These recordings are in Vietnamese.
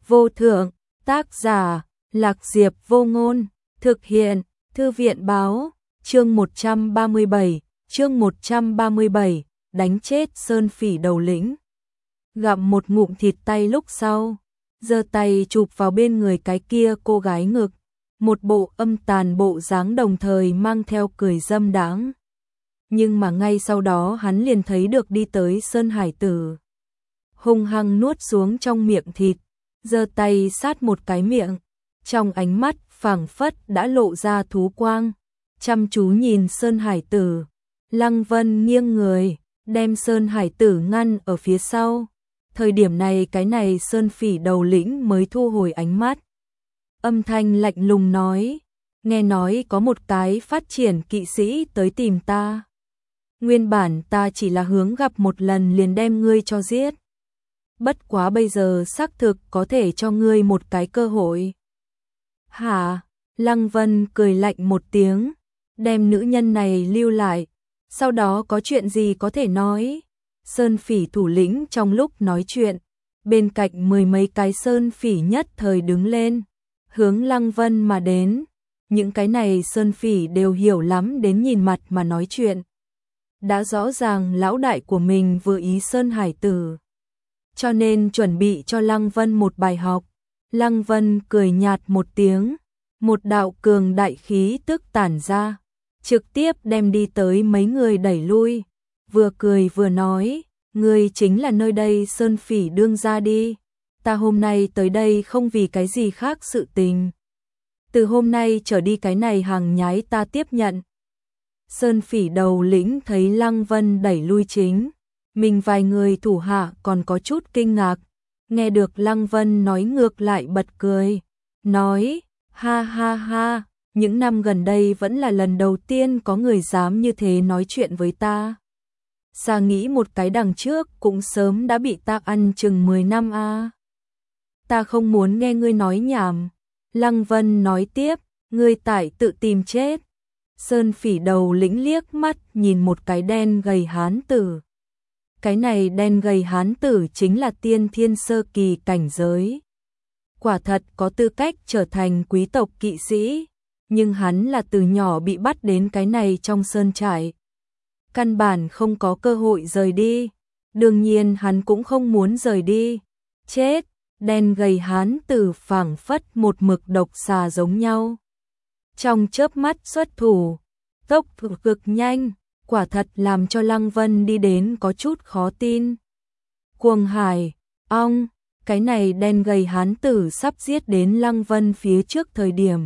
vô thượng, tác giả, Lạc Diệp Vô Ngôn, thực hiện, Thư viện báo, chương 137, đánh chết Sơn Phỉ đầu lĩnh. Gặm một ngụm thịt tay lúc sau, giơ tay chụp vào bên người cái kia cô gái ngực, một bộ âm tàn bộ dáng đồng thời mang theo cười dâm đãng. Nhưng mà ngay sau đó hắn liền thấy được đi tới Sơn Hải Tử. Hung hăng nuốt xuống trong miệng thịt, giơ tay sát một cái miệng, trong ánh mắt phảng phất đã lộ ra thú quang, chăm chú nhìn Sơn Hải Tử. Lăng Vân nghiêng người, đem Sơn Hải Tử ngăn ở phía sau. Thời điểm này cái này Sơn Phỉ đầu lĩnh mới thu hồi ánh mắt. Âm thanh lạnh lùng nói, nghe nói có một cái phát triển kỵ sĩ tới tìm ta. Nguyên bản ta chỉ là hướng gặp một lần liền đem ngươi cho giết. Bất quá bây giờ xác thực có thể cho ngươi một cái cơ hội. Hả? Lăng Vân cười lạnh một tiếng, đem nữ nhân này lưu lại, sau đó có chuyện gì có thể nói. Sơn Phỉ thủ lĩnh trong lúc nói chuyện, bên cạnh mười mấy cái Sơn Phỉ nhất thời đứng lên, hướng Lăng Vân mà đến. Những cái này Sơn Phỉ đều hiểu lắm đến nhìn mặt mà nói chuyện. Đã rõ ràng lão đại của mình vừa ý Sơn Hải Tử, cho nên chuẩn bị cho Lăng Vân một bài học. Lăng Vân cười nhạt một tiếng, một đạo cường đại khí tức tản ra, trực tiếp đem đi tới mấy người đẩy lui, vừa cười vừa nói, ngươi chính là nơi đây Sơn Phỉ đương gia đi, ta hôm nay tới đây không vì cái gì khác sự tình. Từ hôm nay trở đi cái này hàng nhái ta tiếp nhận. Sơn Phỉ đầu lĩnh thấy Lăng Vân đẩy lui chính mình vài người thủ hạ còn có chút kinh ngạc, nghe được Lăng Vân nói ngược lại bật cười, nói, ha ha ha, những năm gần đây vẫn là lần đầu tiên có người dám như thế nói chuyện với ta. Xa nghĩ một cái đằng trước cũng sớm đã bị ta ăn chừng 10 năm a. Ta không muốn nghe ngươi nói nhảm. Lăng Vân nói tiếp, ngươi tại tự tìm chết. Sơn Phỉ đầu lĩnh liếc mắt nhìn một cái đen gầy hán tử. Cái này đen gầy hán tử chính là tiên thiên sơ kỳ cảnh giới. Quả thật có tư cách trở thành quý tộc kỵ sĩ, nhưng hắn là từ nhỏ bị bắt đến cái này trong sơn trại. Căn bản không có cơ hội rời đi, đương nhiên hắn cũng không muốn rời đi. Chết, đen gầy hán tử phảng phất một mực độc xà giống nhau. Trong chớp mắt xuất thủ, tốc độ cực nhanh, quả thật làm cho Lăng Vân đi đến có chút khó tin. Cuồng Hải, ong, cái này đen gầy hán tử sắp giết đến Lăng Vân phía trước thời điểm.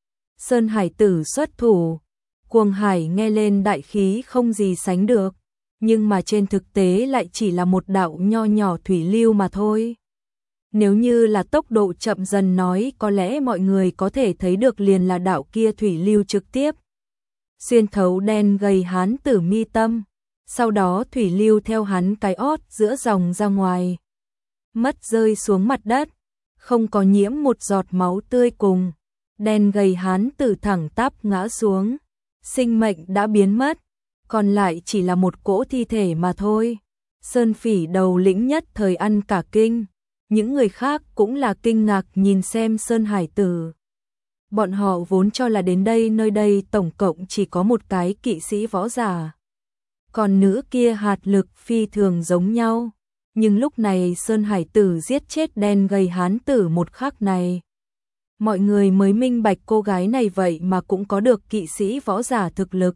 Sơn Hải Tử xuất thủ, Cuồng Hải nghe lên đại khí không gì sánh được, nhưng mà trên thực tế lại chỉ là một đạo nho nhỏ thủy lưu mà thôi. Nếu như là tốc độ chậm dần nói có lẽ mọi người có thể thấy được liền là đạo kia thủy lưu trực tiếp xuyên thấu đen gầy hán tử mi tâm, sau đó thủy lưu theo hắn cái ót giữa dòng ra ngoài, mất rơi xuống mặt đất, không có nhiễm một giọt máu tươi cùng. Đen gầy hán tử thẳng tắp ngã xuống, sinh mệnh đã biến mất, còn lại chỉ là một cỗ thi thể mà thôi. Sơn Phỉ đầu lĩnh nhất thời ăn cả kinh, những người khác cũng là kinh ngạc nhìn xem Sơn Hải Tử. Bọn họ vốn cho là đến đây nơi đây tổng cộng chỉ có một cái kỵ sĩ võ giả, còn nữ kia hạt lực phi thường giống nhau, nhưng lúc này Sơn Hải Tử giết chết đen gầy hán tử một khắc này, mọi người mới minh bạch cô gái này vậy mà cũng có được kỵ sĩ võ giả thực lực.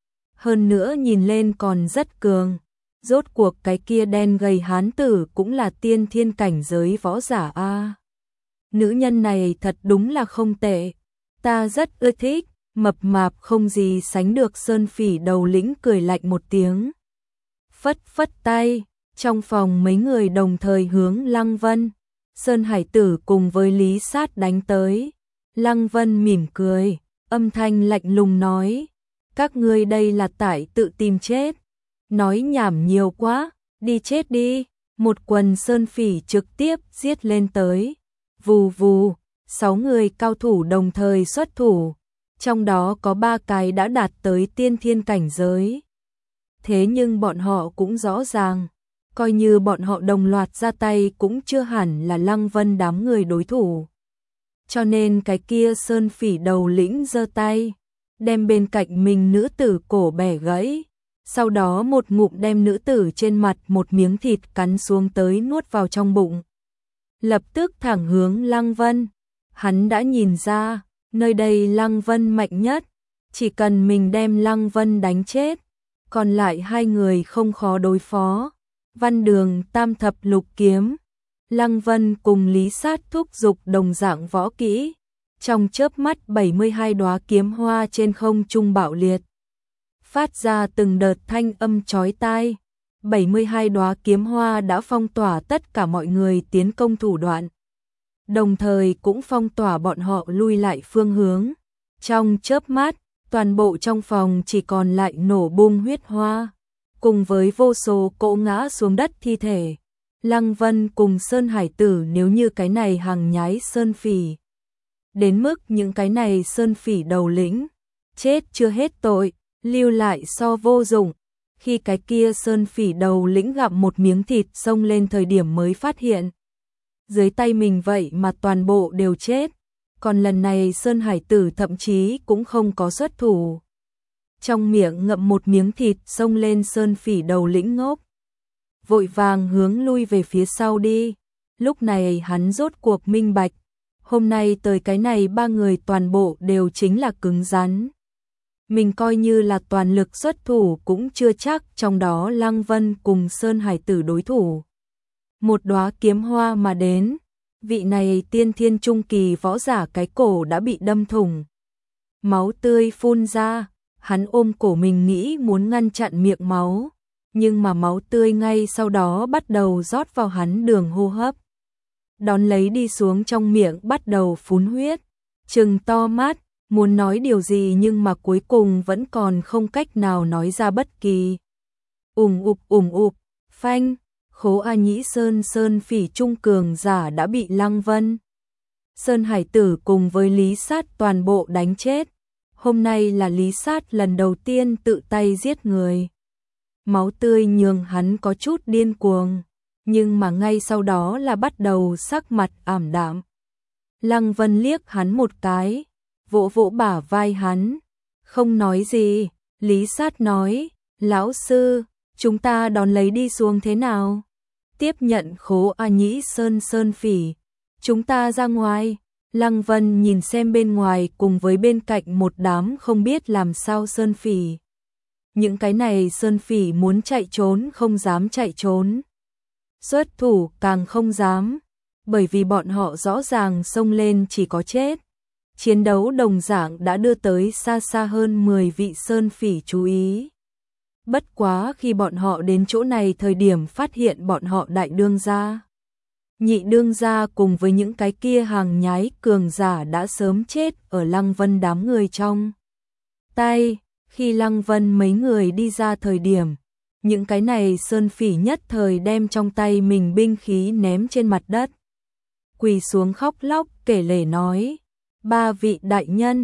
Hơn nữa nhìn lên còn rất cường, rốt cuộc cái kia đen gầy hán tử cũng là tiên thiên cảnh giới võ giả a. Nữ nhân này thật đúng là không tệ, ta rất ưa thích, mập mạp không gì sánh được. Sơn Phỉ đầu lĩnh cười lạnh một tiếng, phất phất tay, trong phòng mấy người đồng thời hướng Lăng Vân, Sơn Hải Tử cùng với Lý Sát đánh tới. Lăng Vân mỉm cười, âm thanh lạnh lùng nói, các ngươi đây là tại tự tìm chết, nói nhảm nhiều quá, đi chết đi. Một quần Sơn Phỉ trực tiếp giết lên tới, vù vù, 6 người cao thủ đồng thời xuất thủ, trong đó có 3 cái đã đạt tới tiên thiên cảnh giới. Thế nhưng bọn họ cũng rõ ràng, coi như bọn họ đồng loạt ra tay cũng chưa hẳn là Lăng Vân đám người đối thủ. Cho nên cái kia Sơn Phỉ đầu lĩnh giơ tay, đem bên cạnh mình nữ tử cổ bẻ gãy, sau đó một ngụm đem nữ tử trên mặt một miếng thịt cắn xuống tới nuốt vào trong bụng. Lập tức thẳng hướng Lăng Vân. Hắn đã nhìn ra, nơi đây Lăng Vân mạnh nhất, chỉ cần mình đem Lăng Vân đánh chết, còn lại hai người không khó đối phó. Văn Đường tam thập lục kiếm, Lăng Vân cùng Lý Sát thúc giục đồng dạng võ kỹ, trong chớp mắt 72 đóa kiếm hoa trên không trung bạo liệt, phát ra từng đợt thanh âm chói tai. 72 đóa kiếm hoa đã phong tỏa tất cả mọi người tiến công thủ đoạn, đồng thời cũng phong tỏa bọn họ lui lại phương hướng. Trong chớp mắt, toàn bộ trong phòng chỉ còn lại nổ bung huyết hoa, cùng với vô số cỗ ngã xuống đất thi thể. Lăng Vân cùng Sơn Hải Tử nếu như cái này hàng nhái Sơn Phỉ, đến mức những cái này Sơn Phỉ đầu lĩnh chết chưa hết tội, lưu lại so vô dụng. Khi cái kia Sơn Phỉ đầu lĩnh gặm một miếng thịt xông lên thời điểm mới phát hiện, dưới tay mình vậy mà toàn bộ đều chết. Còn lần này Sơn Hải Tử thậm chí cũng không có xuất thủ, trong miệng ngậm một miếng thịt xông lên Sơn Phỉ đầu lĩnh ngốc, vội vàng hướng lui về phía sau đi. Lúc này hắn rốt cuộc minh bạch, hôm nay tới cái này ba người toàn bộ đều chính là cứng rắn. Mình coi như là toàn lực xuất thủ cũng chưa chắc trong đó Lăng Vân cùng Sơn Hải Tử đối thủ. Một đóa kiếm hoa mà đến, vị này tiên thiên trung kỳ võ giả cái cổ đã bị đâm thủng, máu tươi phun ra. Hắn ôm cổ mình nghĩ muốn ngăn chặn miệng máu, nhưng mà máu tươi ngay sau đó bắt đầu rót vào hắn đường hô hấp, đón lấy đi xuống trong miệng bắt đầu phun huyết. Trừng to mắt, muốn nói điều gì nhưng mà cuối cùng vẫn còn không cách nào nói ra bất kỳ. Ủng ụp, phanh, Khố A Nhĩ Sơn Phỉ trung cường giả đã bị Lăng Vân, Sơn Hải Tử cùng với Lý Sát toàn bộ đánh chết. Hôm nay là Lý Sát lần đầu tiên tự tay giết người, máu tươi nhường hắn có chút điên cuồng, nhưng mà ngay sau đó là bắt đầu sắc mặt ảm đạm. Lăng Vân liếc hắn một cái, vỗ vỗ bả vai hắn, không nói gì. Lý Sát nói, lão sư, chúng ta đón lấy đi xuống thế nào? Tiếp nhận Khố A Nhĩ Sơn Phỉ, chúng ta ra ngoài. Lăng Vân nhìn xem bên ngoài cùng với bên cạnh một đám không biết làm sao Sơn Phỉ. Những cái này Sơn Phỉ muốn chạy trốn không dám chạy trốn, xuất thủ càng không dám, bởi vì bọn họ rõ ràng xông lên chỉ có chết. Chiến đấu đồng dạng đã đưa tới xa xa hơn 10 vị Sơn Phỉ chú ý. Bất quá khi bọn họ đến chỗ này thời điểm phát hiện bọn họ đại đương gia, nhị đương gia cùng với những cái kia hàng nhái cường giả đã sớm chết ở Lăng Vân đám người trong tay. Khi Lăng Vân mấy người đi ra thời điểm, những cái này Sơn Phỉ nhất thời đem trong tay mình binh khí ném trên mặt đất, quỳ xuống khóc lóc kể lể nói, ba vị đại nhân,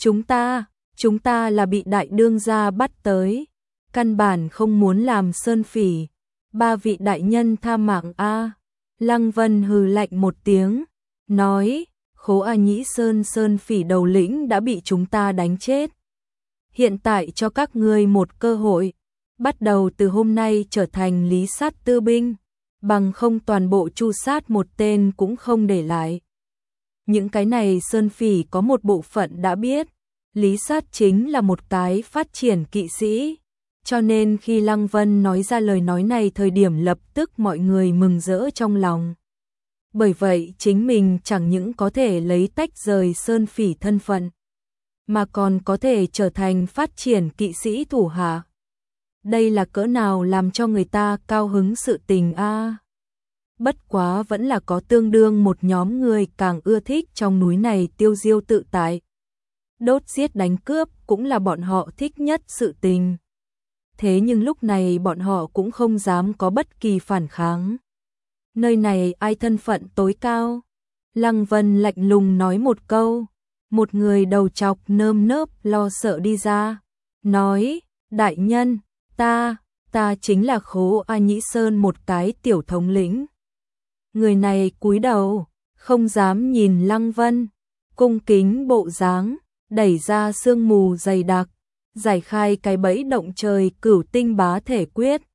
chúng ta là bị đại đương gia bắt tới, căn bản không muốn làm Sơn Phỉ, ba vị đại nhân tha mạng a. Lăng Vân hừ lạnh một tiếng, nói, Khố A Nhĩ Sơn Phỉ đầu lĩnh đã bị chúng ta đánh chết. Hiện tại cho các ngươi một cơ hội, bắt đầu từ hôm nay trở thành Lý Sát tư binh, bằng không toàn bộ chu sát một tên cũng không để lại. Những cái này Sơn Phỉ có một bộ phận đã biết, Lý Sát chính là một cái phát triển kỵ sĩ, cho nên khi Lăng Vân nói ra lời nói này thời điểm lập tức mọi người mừng rỡ trong lòng. Bởi vậy chính mình chẳng những có thể lấy tách rời Sơn Phỉ thân phận, mà còn có thể trở thành phát triển kỵ sĩ thủ hạ. Đây là cỡ nào làm cho người ta cao hứng sự tình a. Bất quá vẫn là có tương đương một nhóm người càng ưa thích trong núi này tiêu diêu tự tại. Đốt giết đánh cướp cũng là bọn họ thích nhất sự tình. Thế nhưng lúc này bọn họ cũng không dám có bất kỳ phản kháng. Nơi này ai thân phận tối cao? Lăng Vân lạnh lùng nói một câu. Một người đầu trọc nơm nớp lo sợ đi ra, nói, đại nhân, ta ta chính là Khố A Nhĩ Sơn, một cái tiểu thống lĩnh. Người này cúi đầu, không dám nhìn Lăng Vân, cung kính bộ dáng, đẩy ra sương mù dày đặc, giải khai cái bẫy động trời Cửu Tinh Bá Thể Quyết,